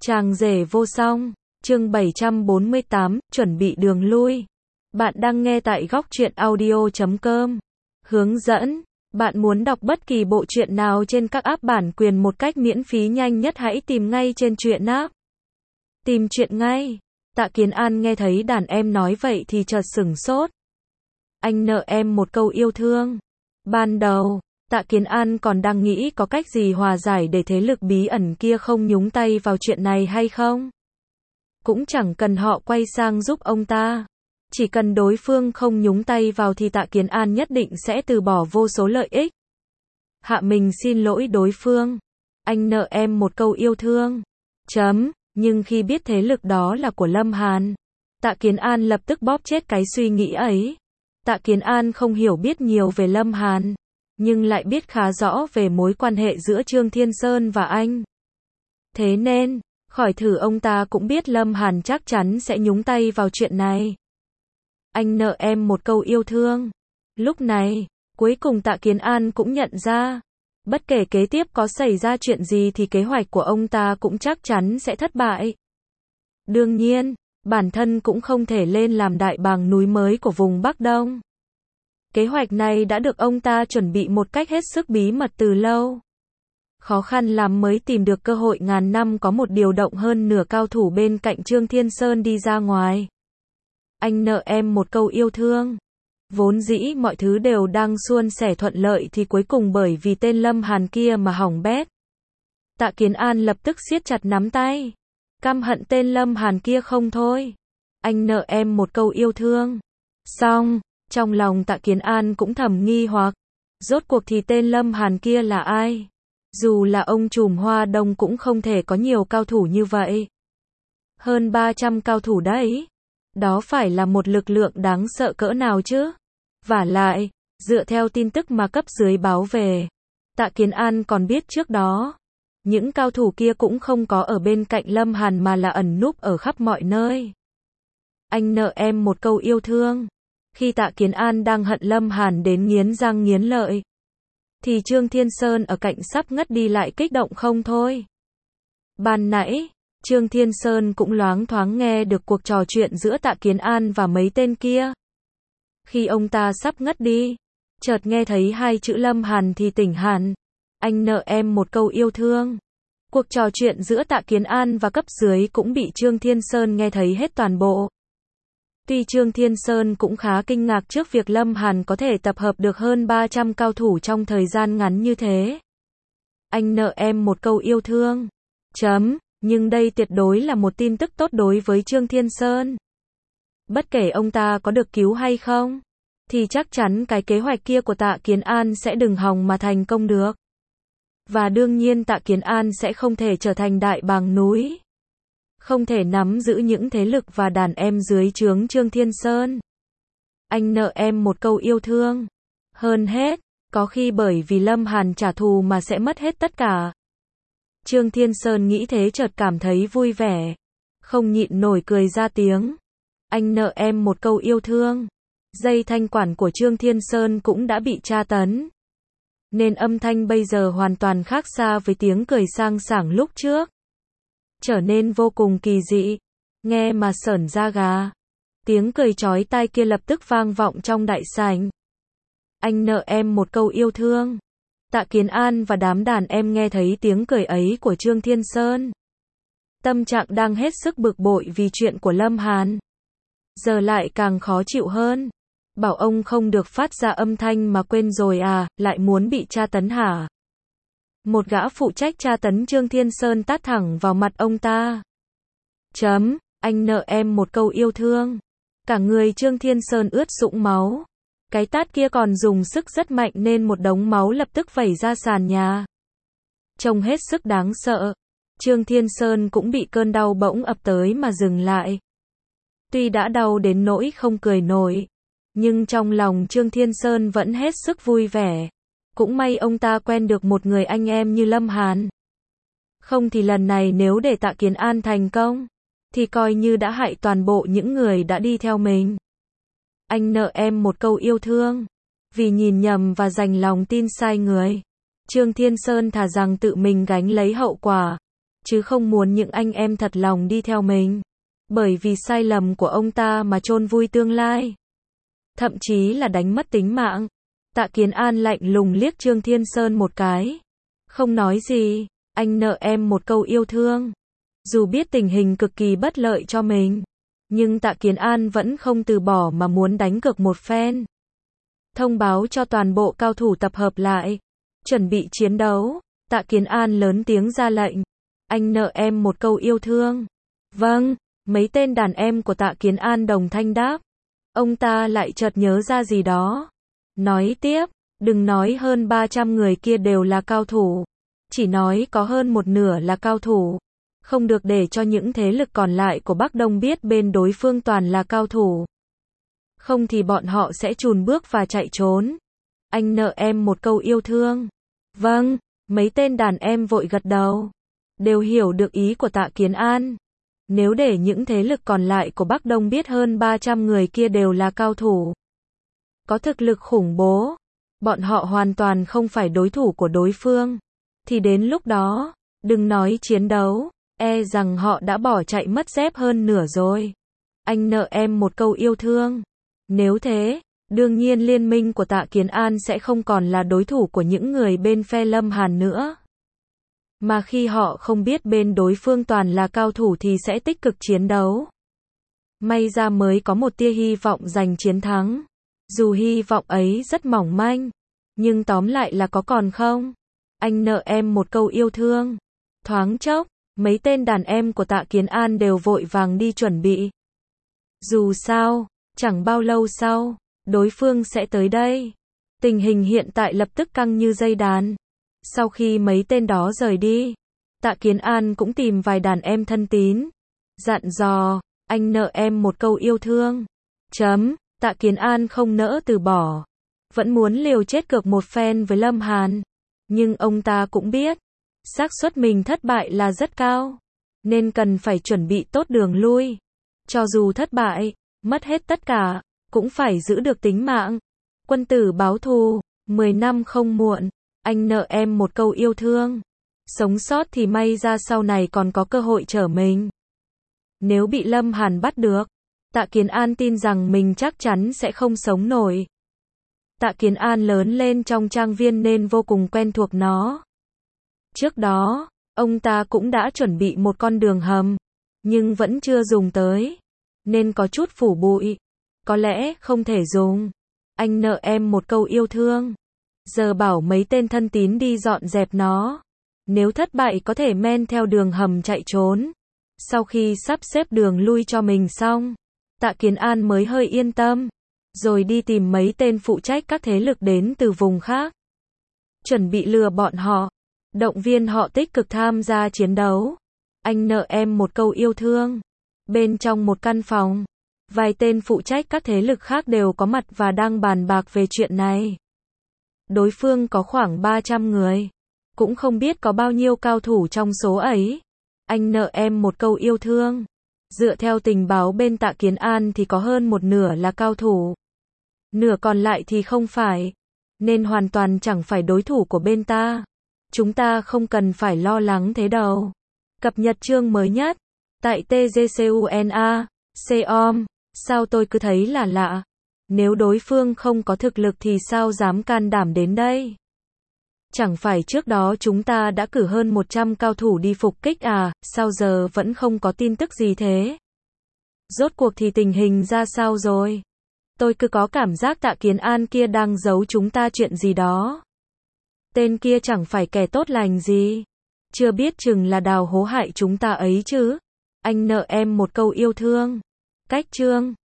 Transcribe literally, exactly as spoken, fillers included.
Chàng rể vô song, chương bảy trăm bốn mươi tám, chuẩn bị đường lui. Bạn đang nghe tại góc truyện audio chấm com. Hướng dẫn, bạn muốn đọc bất kỳ bộ truyện nào trên các app bản quyền một cách miễn phí nhanh nhất hãy tìm ngay trên truyện app. Tìm truyện ngay. Tạ Kiến An nghe thấy đàn em nói vậy thì chợt sửng sốt. Anh nợ em một câu yêu thương. Ban đầu, Tạ Kiến An còn đang nghĩ có cách gì hòa giải để thế lực bí ẩn kia không nhúng tay vào chuyện này hay không. Cũng chẳng cần họ quay sang giúp ông ta. Chỉ cần đối phương không nhúng tay vào thì Tạ Kiến An nhất định sẽ từ bỏ vô số lợi ích. Hạ mình xin lỗi đối phương. Anh nợ em một câu yêu thương. Chấm. Nhưng khi biết thế lực đó là của Lâm Hàn, Tạ Kiến An lập tức bóp chết cái suy nghĩ ấy. Tạ Kiến An không hiểu biết nhiều về Lâm Hàn, nhưng lại biết khá rõ về mối quan hệ giữa Trương Thiên Sơn và anh. Thế nên, khỏi thử ông ta cũng biết Lâm Hàn chắc chắn sẽ nhúng tay vào chuyện này. Anh nợ em một câu yêu thương. Lúc này, cuối cùng Tạ Kiến An cũng nhận ra, bất kể kế tiếp có xảy ra chuyện gì thì kế hoạch của ông ta cũng chắc chắn sẽ thất bại. Đương nhiên, bản thân cũng không thể lên làm đại bàng núi mới của vùng Bắc Đông. Kế hoạch này đã được ông ta chuẩn bị một cách hết sức bí mật từ lâu. Khó khăn lắm mới tìm được cơ hội ngàn năm có một điều động hơn nửa cao thủ bên cạnh Trương Thiên Sơn đi ra ngoài. Anh nợ em một câu yêu thương. Vốn dĩ mọi thứ đều đang suôn sẻ thuận lợi thì cuối cùng bởi vì tên Lâm Hàn kia mà hỏng bét. Tạ Kiến An lập tức siết chặt nắm tay. Căm hận tên Lâm Hàn kia không thôi. Anh nợ em một câu yêu thương. Xong, trong lòng Tạ Kiến An cũng thầm nghi hoặc. Rốt cuộc thì tên Lâm Hàn kia là ai? Dù là ông trùm Hoa Đông cũng không thể có nhiều cao thủ như vậy. Hơn ba trăm cao thủ đấy. Đó phải là một lực lượng đáng sợ cỡ nào chứ? Vả lại, dựa theo tin tức mà cấp dưới báo về, Tạ Kiến An còn biết trước đó, những cao thủ kia cũng không có ở bên cạnh Lâm Hàn mà là ẩn núp ở khắp mọi nơi. Anh nợ em một câu yêu thương. Khi Tạ Kiến An đang hận Lâm Hàn đến nghiến răng nghiến lợi, thì Trương Thiên Sơn ở cạnh sắp ngất đi lại kích động không thôi. Ban nãy, Trương Thiên Sơn cũng loáng thoáng nghe được cuộc trò chuyện giữa Tạ Kiến An và mấy tên kia. Khi ông ta sắp ngất đi, chợt nghe thấy hai chữ Lâm Hàn thì tỉnh hẳn. Anh nợ em một câu yêu thương. Cuộc trò chuyện giữa Tạ Kiến An và cấp dưới cũng bị Trương Thiên Sơn nghe thấy hết toàn bộ. Tuy Trương Thiên Sơn cũng khá kinh ngạc trước việc Lâm Hàn có thể tập hợp được hơn ba trăm cao thủ trong thời gian ngắn như thế. Anh nợ em một câu yêu thương. Chấm. Nhưng đây tuyệt đối là một tin tức tốt đối với Trương Thiên Sơn. Bất kể ông ta có được cứu hay không, thì chắc chắn cái kế hoạch kia của Tạ Kiến An sẽ đừng hòng mà thành công được. Và đương nhiên Tạ Kiến An sẽ không thể trở thành đại bàng núi. Không thể nắm giữ những thế lực và đàn em dưới trướng Trương Thiên Sơn. Anh nợ em một câu yêu thương. Hơn hết, có khi bởi vì Lâm Hàn trả thù mà sẽ mất hết tất cả. Trương Thiên Sơn nghĩ thế chợt cảm thấy vui vẻ. Không nhịn nổi cười ra tiếng. Anh nợ em một câu yêu thương. Dây thanh quản của Trương Thiên Sơn cũng đã bị tra tấn. Nên âm thanh bây giờ hoàn toàn khác xa với tiếng cười sang sảng lúc trước. Trở nên vô cùng kỳ dị. Nghe mà sởn da gà. Tiếng cười chói tai kia lập tức vang vọng trong đại sảnh. Anh nợ em một câu yêu thương. Tạ Kiến An và đám đàn em nghe thấy tiếng cười ấy của Trương Thiên Sơn. Tâm trạng đang hết sức bực bội vì chuyện của Lâm Hàn. Giờ lại càng khó chịu hơn. Bảo ông không được phát ra âm thanh mà quên rồi à, lại muốn bị tra tấn hả? Một gã phụ trách tra tấn Trương Thiên Sơn tát thẳng vào mặt ông ta. Chấm. Anh nợ em một câu yêu thương. Cả người Trương Thiên Sơn ướt sũng máu. Cái tát kia còn dùng sức rất mạnh nên một đống máu lập tức vẩy ra sàn nhà. Trông hết sức đáng sợ. Trương Thiên Sơn cũng bị cơn đau bỗng ập tới mà dừng lại. Tuy đã đau đến nỗi không cười nổi, nhưng trong lòng Trương Thiên Sơn vẫn hết sức vui vẻ. Cũng may ông ta quen được một người anh em như Lâm Hàn. Không thì lần này nếu để Tạ Kiến An thành công, thì coi như đã hại toàn bộ những người đã đi theo mình. Anh nợ em một câu yêu thương. Vì nhìn nhầm và dành lòng tin sai người, Trương Thiên Sơn thà rằng tự mình gánh lấy hậu quả. chứ không muốn những anh em thật lòng đi theo mình. Bởi vì sai lầm của ông ta mà chôn vui tương lai. Thậm chí là đánh mất tính mạng. Tạ Kiến An lạnh lùng liếc Trương Thiên Sơn một cái. Không nói gì, anh nợ em một câu yêu thương. Dù biết tình hình cực kỳ bất lợi cho mình, nhưng Tạ Kiến An vẫn không từ bỏ mà muốn đánh cược một phen. Thông báo cho toàn bộ cao thủ tập hợp lại, chuẩn bị chiến đấu. Tạ Kiến An lớn tiếng ra lệnh. Anh nợ em một câu yêu thương. Vâng, mấy tên đàn em của Tạ Kiến An đồng thanh đáp. Ông ta lại chợt nhớ ra gì đó. Nói tiếp, đừng nói hơn ba trăm người kia đều là cao thủ. Chỉ nói có hơn một nửa là cao thủ. Không được để cho những thế lực còn lại của Bắc Đông biết bên đối phương toàn là cao thủ. Không thì bọn họ sẽ chùn bước và chạy trốn. Anh nợ em một câu yêu thương. Vâng, mấy tên đàn em vội gật đầu. Đều hiểu được ý của Tạ Kiến An. Nếu để những thế lực còn lại của Bắc Đông biết hơn ba trăm người kia đều là cao thủ, có thực lực khủng bố, bọn họ hoàn toàn không phải đối thủ của đối phương, thì đến lúc đó, đừng nói chiến đấu, e rằng họ đã bỏ chạy mất dép hơn nửa rồi. Anh nợ em một câu yêu thương. Nếu thế, đương nhiên liên minh của Tạ Kiến An sẽ không còn là đối thủ của những người bên phe Lâm Hàn nữa. Mà khi họ không biết bên đối phương toàn là cao thủ thì sẽ tích cực chiến đấu. May ra mới có một tia hy vọng giành chiến thắng. Dù hy vọng ấy rất mỏng manh, nhưng tóm lại là có còn không. Anh nợ em một câu yêu thương. Thoáng chốc, mấy tên đàn em của Tạ Kiến An đều vội vàng đi chuẩn bị. Dù sao, chẳng bao lâu sau, đối phương sẽ tới đây. Tình hình hiện tại lập tức căng như dây đàn. Sau khi mấy tên đó rời đi, Tạ Kiến An cũng tìm vài đàn em thân tín. Dặn dò, anh nợ em một câu yêu thương. Chấm, Tạ Kiến An không nỡ từ bỏ. Vẫn muốn liều chết cược một phen với Lâm Hàn. Nhưng ông ta cũng biết, xác suất mình thất bại là rất cao. Nên cần phải chuẩn bị tốt đường lui. Cho dù thất bại, mất hết tất cả, cũng phải giữ được tính mạng. Quân tử báo thù, mười năm không muộn. Anh nợ em một câu yêu thương. Sống sót thì may ra sau này còn có cơ hội trở mình. Nếu bị Lâm Hàn bắt được, Tạ Kiến An tin rằng mình chắc chắn sẽ không sống nổi. Tạ Kiến An lớn lên trong trang viên nên vô cùng quen thuộc nó. Trước đó, ông ta cũng đã chuẩn bị một con đường hầm, nhưng vẫn chưa dùng tới, nên có chút phủ bụi. Có lẽ không thể dùng. Anh nợ em một câu yêu thương. Giờ bảo mấy tên thân tín đi dọn dẹp nó. Nếu thất bại có thể men theo đường hầm chạy trốn. Sau khi sắp xếp đường lui cho mình xong, Tạ Kiến An mới hơi yên tâm. Rồi đi tìm mấy tên phụ trách các thế lực đến từ vùng khác. Chuẩn bị lừa bọn họ. Động viên họ tích cực tham gia chiến đấu. Anh nợ em một câu yêu thương. Bên trong một căn phòng, vài tên phụ trách các thế lực khác đều có mặt và đang bàn bạc về chuyện này. Đối phương có khoảng ba trăm người. Cũng không biết có bao nhiêu cao thủ trong số ấy. Anh nợ em một câu yêu thương. Dựa theo tình báo bên Tạ Kiến An thì có hơn một nửa là cao thủ. Nửa còn lại thì không phải. Nên hoàn toàn chẳng phải đối thủ của bên ta. Chúng ta không cần phải lo lắng thế đâu. Cập nhật chương mới nhất. Tại tê giê xê u en a, xê-om, sao tôi cứ thấy là lạ. Nếu đối phương không có thực lực thì sao dám can đảm đến đây? Chẳng phải trước đó chúng ta đã cử hơn một trăm cao thủ đi phục kích à, sao giờ vẫn không có tin tức gì thế? Rốt cuộc thì tình hình ra sao rồi? Tôi cứ có cảm giác Tạ Kiến An kia đang giấu chúng ta chuyện gì đó. Tên kia chẳng phải kẻ tốt lành gì. Chưa biết chừng là đào hố hại chúng ta ấy chứ. Anh nợ em một câu yêu thương. Cách chương